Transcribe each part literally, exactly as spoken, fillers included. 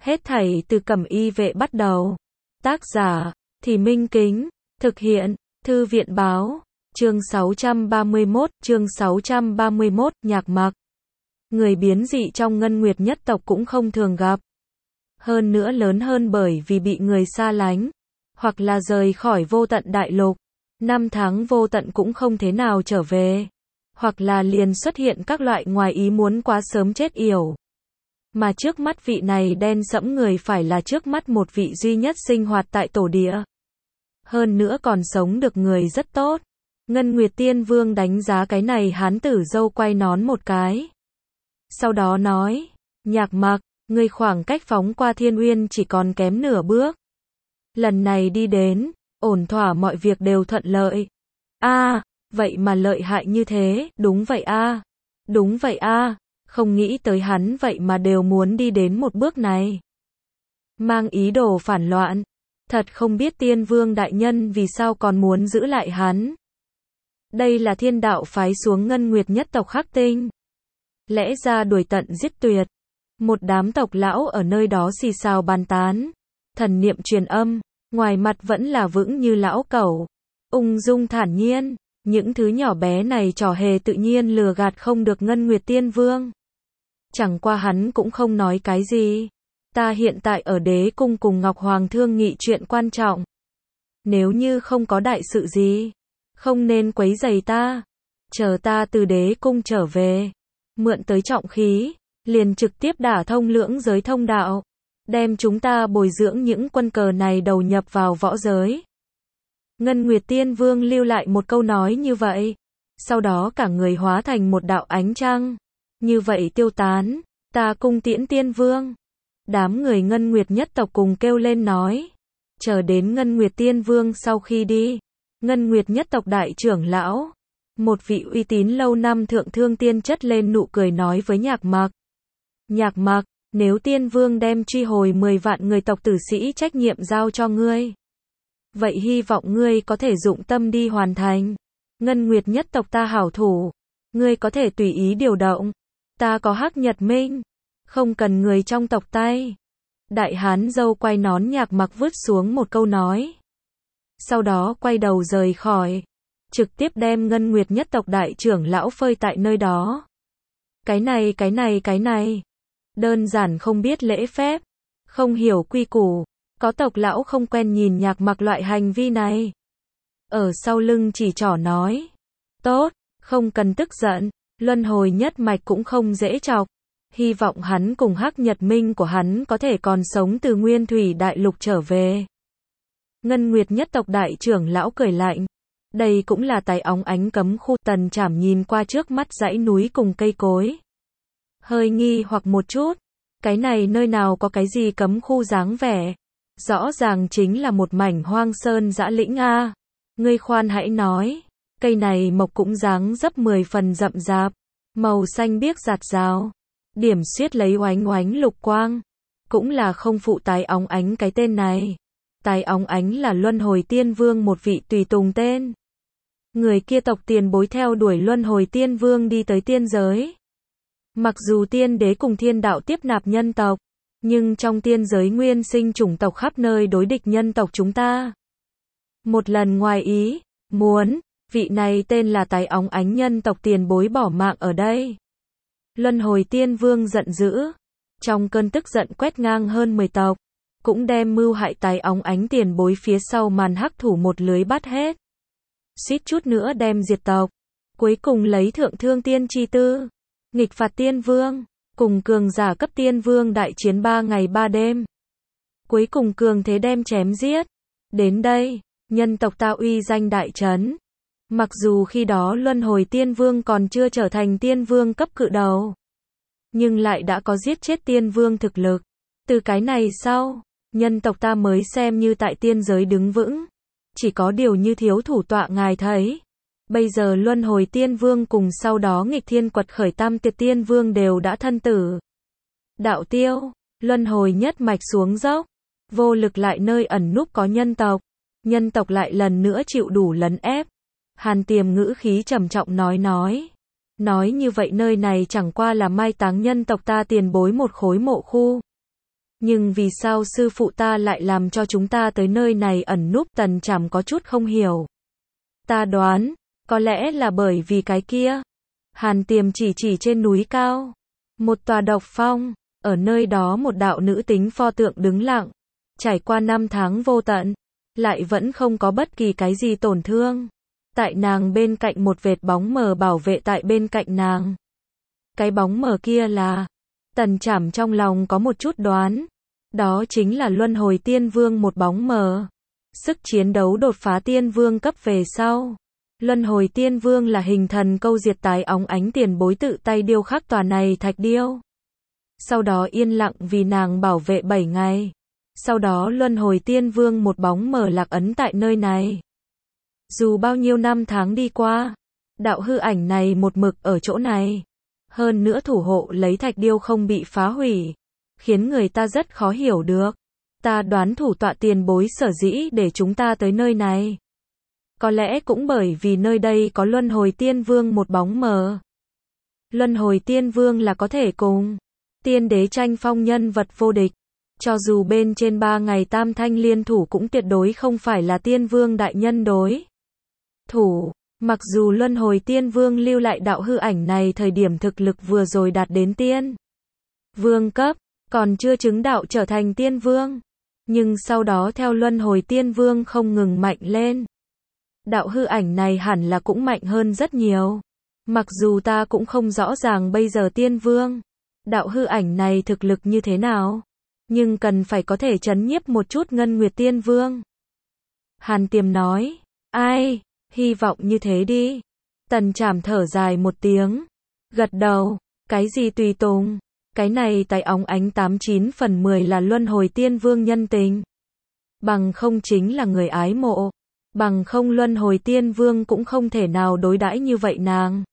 Hết thảy từ Cẩm Y Vệ bắt đầu. Tác giả, Thì Minh Kính. Thực hiện, Thư viện Báo. Chương sáu trăm ba mươi mốt, chương sáu trăm ba mươi mốt, Nhạc Mặc. Người biến dị trong Ngân Nguyệt nhất tộc cũng không thường gặp. Hơn nữa lớn hơn bởi vì bị người xa lánh, hoặc là rời khỏi vô tận đại lục. Năm tháng vô tận cũng không thế nào trở về. Hoặc là liền xuất hiện các loại ngoài ý muốn quá sớm chết yểu. Mà trước mắt vị này đen sẫm người phải là trước mắt một vị duy nhất sinh hoạt tại tổ địa. Hơn nữa còn sống được người rất tốt. Ngân Nguyệt Tiên Vương đánh giá cái này hán tử râu quay nón một cái. Sau đó nói, Nhạc Mặc, ngươi khoảng cách phóng qua Thiên Uyên chỉ còn kém nửa bước. Lần này đi đến, ổn thỏa mọi việc đều thuận lợi. A, vậy mà lợi hại như thế, đúng vậy a. Đúng vậy a, không nghĩ tới hắn vậy mà đều muốn đi đến một bước này. Mang ý đồ phản loạn, thật không biết Tiên Vương đại nhân vì sao còn muốn giữ lại hắn. Đây là thiên đạo phái xuống Ngân Nguyệt nhất tộc Khắc Tinh. Lẽ ra đuổi tận giết tuyệt. Một đám tộc lão ở nơi đó xì xào bàn tán. Thần niệm truyền âm, ngoài mặt vẫn là vững như lão cẩu. Ung dung thản nhiên, những thứ nhỏ bé này trò hề tự nhiên lừa gạt không được Ngân Nguyệt Tiên Vương. Chẳng qua hắn cũng không nói cái gì. Ta hiện tại ở đế cung cùng Ngọc Hoàng thương nghị chuyện quan trọng. Nếu như không có đại sự gì, không nên quấy rầy ta. Chờ ta từ đế cung trở về, mượn tới trọng khí, liền trực tiếp đả thông lưỡng giới thông đạo, đem chúng ta bồi dưỡng những quân cờ này đầu nhập vào võ giới. Ngân Nguyệt Tiên Vương lưu lại một câu nói như vậy, sau đó cả người hóa thành một đạo ánh trăng, như vậy tiêu tán. Ta cung tiễn Tiên Vương. Đám người Ngân Nguyệt nhất tộc cùng kêu lên nói, chờ đến Ngân Nguyệt Tiên Vương sau khi đi, Ngân Nguyệt nhất tộc đại trưởng lão, một vị uy tín lâu năm thượng thương tiên chất lên nụ cười nói với Nhạc Mặc. Nhạc Mặc, nếu Tiên Vương đem truy hồi mười vạn người tộc tử sĩ trách nhiệm giao cho ngươi, vậy hy vọng ngươi có thể dụng tâm đi hoàn thành. Ngân Nguyệt nhất tộc ta hảo thủ, ngươi có thể tùy ý điều động. Ta có Hắc Nhật Minh, không cần người trong tộc tay. Đại hán dâu quay nón Nhạc Mặc vứt xuống một câu nói. Sau đó quay đầu rời khỏi, trực tiếp đem Ngân Nguyệt nhất tộc đại trưởng lão phơi tại nơi đó. Cái này cái này cái này, đơn giản không biết lễ phép, không hiểu quy củ, có tộc lão không quen nhìn Nhạc Mặc loại hành vi này. Ở sau lưng chỉ trỏ nói, tốt, không cần tức giận, luân hồi nhất mạch cũng không dễ chọc. Hy vọng hắn cùng Hắc Nhật Minh của hắn có thể còn sống từ Nguyên Thủy Đại Lục trở về. Ngân Nguyệt nhất tộc đại trưởng lão cười lạnh. Đây cũng là tài óng ánh cấm khu. Tần Trảm nhìn qua trước mắt dãy núi cùng cây cối, hơi nghi hoặc một chút. Cái này nơi nào có cái gì cấm khu dáng vẻ. Rõ ràng chính là một mảnh hoang sơn dã lĩnh a. Ngươi khoan hãy nói. Cây này mộc cũng dáng dấp mười phần rậm rạp, màu xanh biếc rạt rào, điểm xuyết lấy oánh oánh lục quang. Cũng là không phụ tài óng ánh cái tên này. Tài óng ánh là Luân Hồi Tiên Vương một vị tùy tùng tên. Người kia tộc tiền bối theo đuổi Luân Hồi Tiên Vương đi tới tiên giới. Mặc dù tiên đế cùng thiên đạo tiếp nạp nhân tộc, nhưng trong tiên giới nguyên sinh chủng tộc khắp nơi đối địch nhân tộc chúng ta. Một lần ngoài ý muốn, vị này tên là Tài óng ánh nhân tộc tiền bối bỏ mạng ở đây. Luân Hồi Tiên Vương giận dữ, trong cơn tức giận quét ngang hơn mười tộc, cũng đem mưu hại Tài óng ánh tiền bối phía sau màn hắc thủ một lưới bắt hết. Suýt chút nữa đem diệt tộc, cuối cùng lấy thượng thương tiên chi tư, nghịch phạt Tiên Vương, cùng cường giả cấp Tiên Vương đại chiến ba ngày ba đêm. Cuối cùng cường thế đem chém giết. Đến đây, nhân tộc ta uy danh đại trấn. Mặc dù khi đó Luân Hồi Tiên Vương còn chưa trở thành Tiên Vương cấp cự đầu, nhưng lại đã có giết chết Tiên Vương thực lực. Từ cái này sau, nhân tộc ta mới xem như tại tiên giới đứng vững. Chỉ có điều như thiếu thủ tọa ngài thấy. Bây giờ Luân Hồi Tiên Vương cùng sau đó nghịch thiên quật khởi Tam Tiệt Tiên Vương đều đã thân tử đạo tiêu. Luân hồi nhất mạch xuống dốc, vô lực lại nơi ẩn núp có nhân tộc. Nhân tộc lại lần nữa chịu đủ lấn ép. Hàn Tiềm ngữ khí trầm trọng nói nói. Nói như vậy nơi này chẳng qua là mai táng nhân tộc ta tiền bối một khối mộ khu. Nhưng vì sao sư phụ ta lại làm cho chúng ta tới nơi này ẩn núp? Tần Trảm có chút không hiểu. Ta đoán, có lẽ là bởi vì cái kia. Hàn Tiềm chỉ chỉ trên núi cao. Một tòa độc phong, ở nơi đó một đạo nữ tính pho tượng đứng lặng. Trải qua năm tháng vô tận, lại vẫn không có bất kỳ cái gì tổn thương. Tại nàng bên cạnh một vệt bóng mờ bảo vệ tại bên cạnh nàng. Cái bóng mờ kia là... Tần Trảm trong lòng có một chút đoán. Đó chính là Luân Hồi Tiên Vương, một bóng mờ. Sức chiến đấu đột phá Tiên Vương cấp về sau. Luân Hồi Tiên Vương là hình thần câu diệt tái óng ánh tiền bối tự tay điêu khắc tòa này thạch điêu. Sau đó yên lặng vì nàng bảo vệ bảy ngày. Sau đó Luân Hồi Tiên Vương một bóng mờ lạc ấn tại nơi này. Dù bao nhiêu năm tháng đi qua, đạo hư ảnh này một mực ở chỗ này. Hơn nữa thủ hộ lấy thạch điêu không bị phá hủy. Khiến người ta rất khó hiểu được. Ta đoán thủ tọa tiền bối sở dĩ để chúng ta tới nơi này. Có lẽ cũng bởi vì nơi đây có Luân Hồi Tiên Vương một bóng mờ. Luân Hồi Tiên Vương là có thể cùng tiên đế tranh phong nhân vật vô địch. Cho dù bên trên ba ngày tam thanh liên thủ cũng tuyệt đối không phải là Tiên Vương đại nhân đối thủ. Mặc dù Luân Hồi Tiên Vương lưu lại đạo hư ảnh này thời điểm thực lực vừa rồi đạt đến tiên vương cấp, còn chưa chứng đạo trở thành Tiên Vương. Nhưng sau đó theo Luân Hồi Tiên Vương không ngừng mạnh lên. Đạo hư ảnh này hẳn là cũng mạnh hơn rất nhiều. Mặc dù ta cũng không rõ ràng bây giờ Tiên Vương, đạo hư ảnh này thực lực như thế nào. Nhưng cần phải có thể trấn nhiếp một chút Ngân Nguyệt Tiên Vương. Hàn Tiềm nói, ai, hy vọng như thế đi. Tần Trảm thở dài một tiếng. Gật đầu, cái gì tùy tùng. Cái này tài óng ánh tám chín phần mười là Luân Hồi Tiên Vương nhân tình. Bằng không chính là người ái mộ. Bằng không Luân Hồi Tiên Vương cũng không thể nào đối đãi như vậy nàng.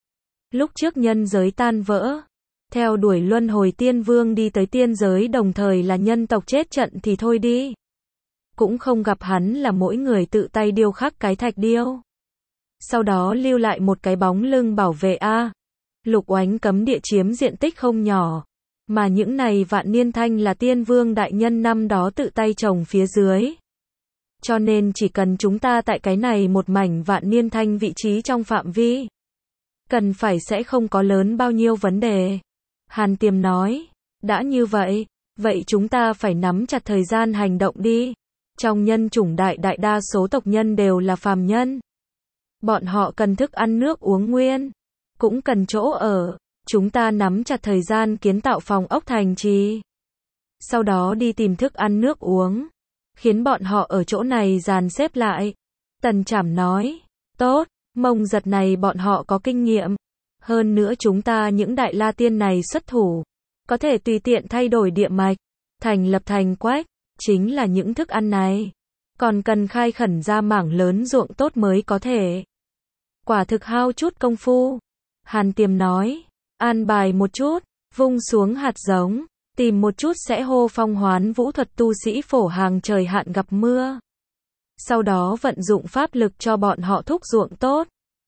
Lúc trước nhân giới tan vỡ, theo đuổi Luân Hồi Tiên Vương đi tới tiên giới đồng thời là nhân tộc chết trận thì thôi đi. Cũng không gặp hắn là mỗi người tự tay điêu khắc cái thạch điêu. Sau đó lưu lại một cái bóng lưng bảo vệ a. Lục Oánh cấm địa chiếm diện tích không nhỏ. Mà những này vạn niên thanh là Tiên Vương đại nhân năm đó tự tay trồng phía dưới. Cho nên chỉ cần chúng ta tại cái này một mảnh vạn niên thanh vị trí trong phạm vi. Cần phải sẽ không có lớn bao nhiêu vấn đề. Hàn Tiềm nói, đã như vậy, vậy chúng ta phải nắm chặt thời gian hành động đi. Trong nhân chủng đại đại đa số tộc nhân đều là phàm nhân. Bọn họ cần thức ăn nước uống nguyên, cũng cần chỗ ở. Chúng ta nắm chặt thời gian kiến tạo phòng ốc thành trì. Sau đó đi tìm thức ăn nước uống. Khiến bọn họ ở chỗ này dàn xếp lại. Tần Trảm nói, tốt, Mông Giật này bọn họ có kinh nghiệm. Hơn nữa chúng ta những đại la tiên này xuất thủ. Có thể tùy tiện thay đổi địa mạch. Thành lập thành quách. Chính là những thức ăn này. Còn cần khai khẩn ra mảng lớn ruộng tốt mới có thể. Quả thực hao chút công phu. Hàn Tiềm nói, an bài một chút, vung xuống hạt giống. Tìm một chút sẽ hô phong hoán vũ thuật tu sĩ phổ hàng trời hạn gặp mưa. Sau đó vận dụng pháp lực cho bọn họ thúc ruộng tốt.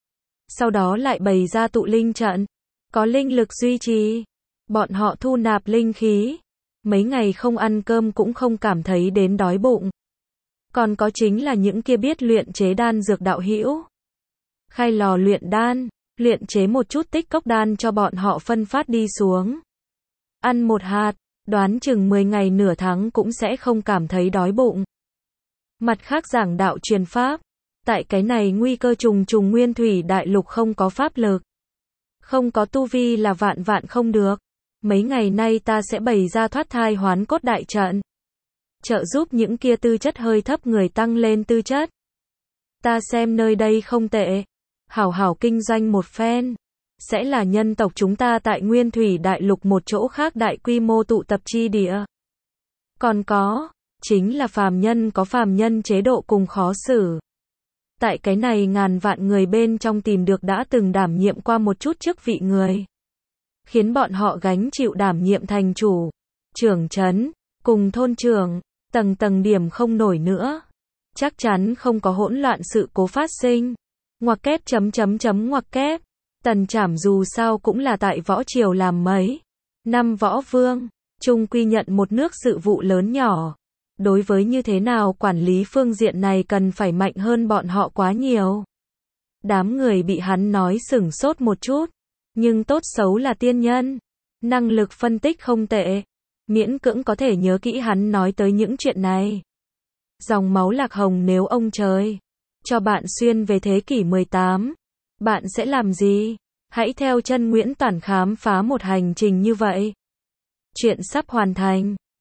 Sau đó lại bày ra tụ linh trận. Có linh lực duy trì. Bọn họ thu nạp linh khí. Mấy ngày không ăn cơm cũng không cảm thấy đến đói bụng. Còn có chính là những kia biết luyện chế đan dược đạo hữu. Khai lò luyện đan, luyện chế một chút tích cốc đan cho bọn họ phân phát đi xuống. Ăn một hạt, đoán chừng mười ngày nửa tháng cũng sẽ không cảm thấy đói bụng. Mặt khác giảng đạo truyền pháp. Tại cái này nguy cơ trùng trùng nguyên thủy đại lục không có pháp lực. Không có tu vi là vạn vạn không được. Mấy ngày nay ta sẽ bày ra thoát thai hoán cốt đại trận. Trợ giúp những kia tư chất hơi thấp người tăng lên tư chất. Ta xem nơi đây không tệ. Hảo hảo kinh doanh một phen. Sẽ là nhân tộc chúng ta tại nguyên thủy đại lục một chỗ khác đại quy mô tụ tập chi địa. Còn có, chính là phàm nhân có phàm nhân chế độ cùng khó xử. Tại cái này ngàn vạn người bên trong tìm được đã từng đảm nhiệm qua một chút chức vị người. Khiến bọn họ gánh chịu đảm nhiệm thành chủ, trưởng trấn, cùng thôn trưởng, tầng tầng điểm không nổi nữa. Chắc chắn không có hỗn loạn sự cố phát sinh. Ngoặc kép chấm chấm chấm ngoặc kép. Tần Trảm dù sao cũng là tại võ triều làm mấy năm võ vương, chung quy nhận một nước sự vụ lớn nhỏ. Đối với như thế nào quản lý phương diện này cần phải mạnh hơn bọn họ quá nhiều. Đám người bị hắn nói sửng sốt một chút. Nhưng tốt xấu là tiên nhân. Năng lực phân tích không tệ. Miễn cưỡng có thể nhớ kỹ hắn nói tới những chuyện này. Dòng máu lạc hồng nếu ông trời cho bạn xuyên về thế kỷ mười tám, bạn sẽ làm gì? Hãy theo chân Nguyễn Toản khám phá một hành trình như vậy. Chuyện sắp hoàn thành.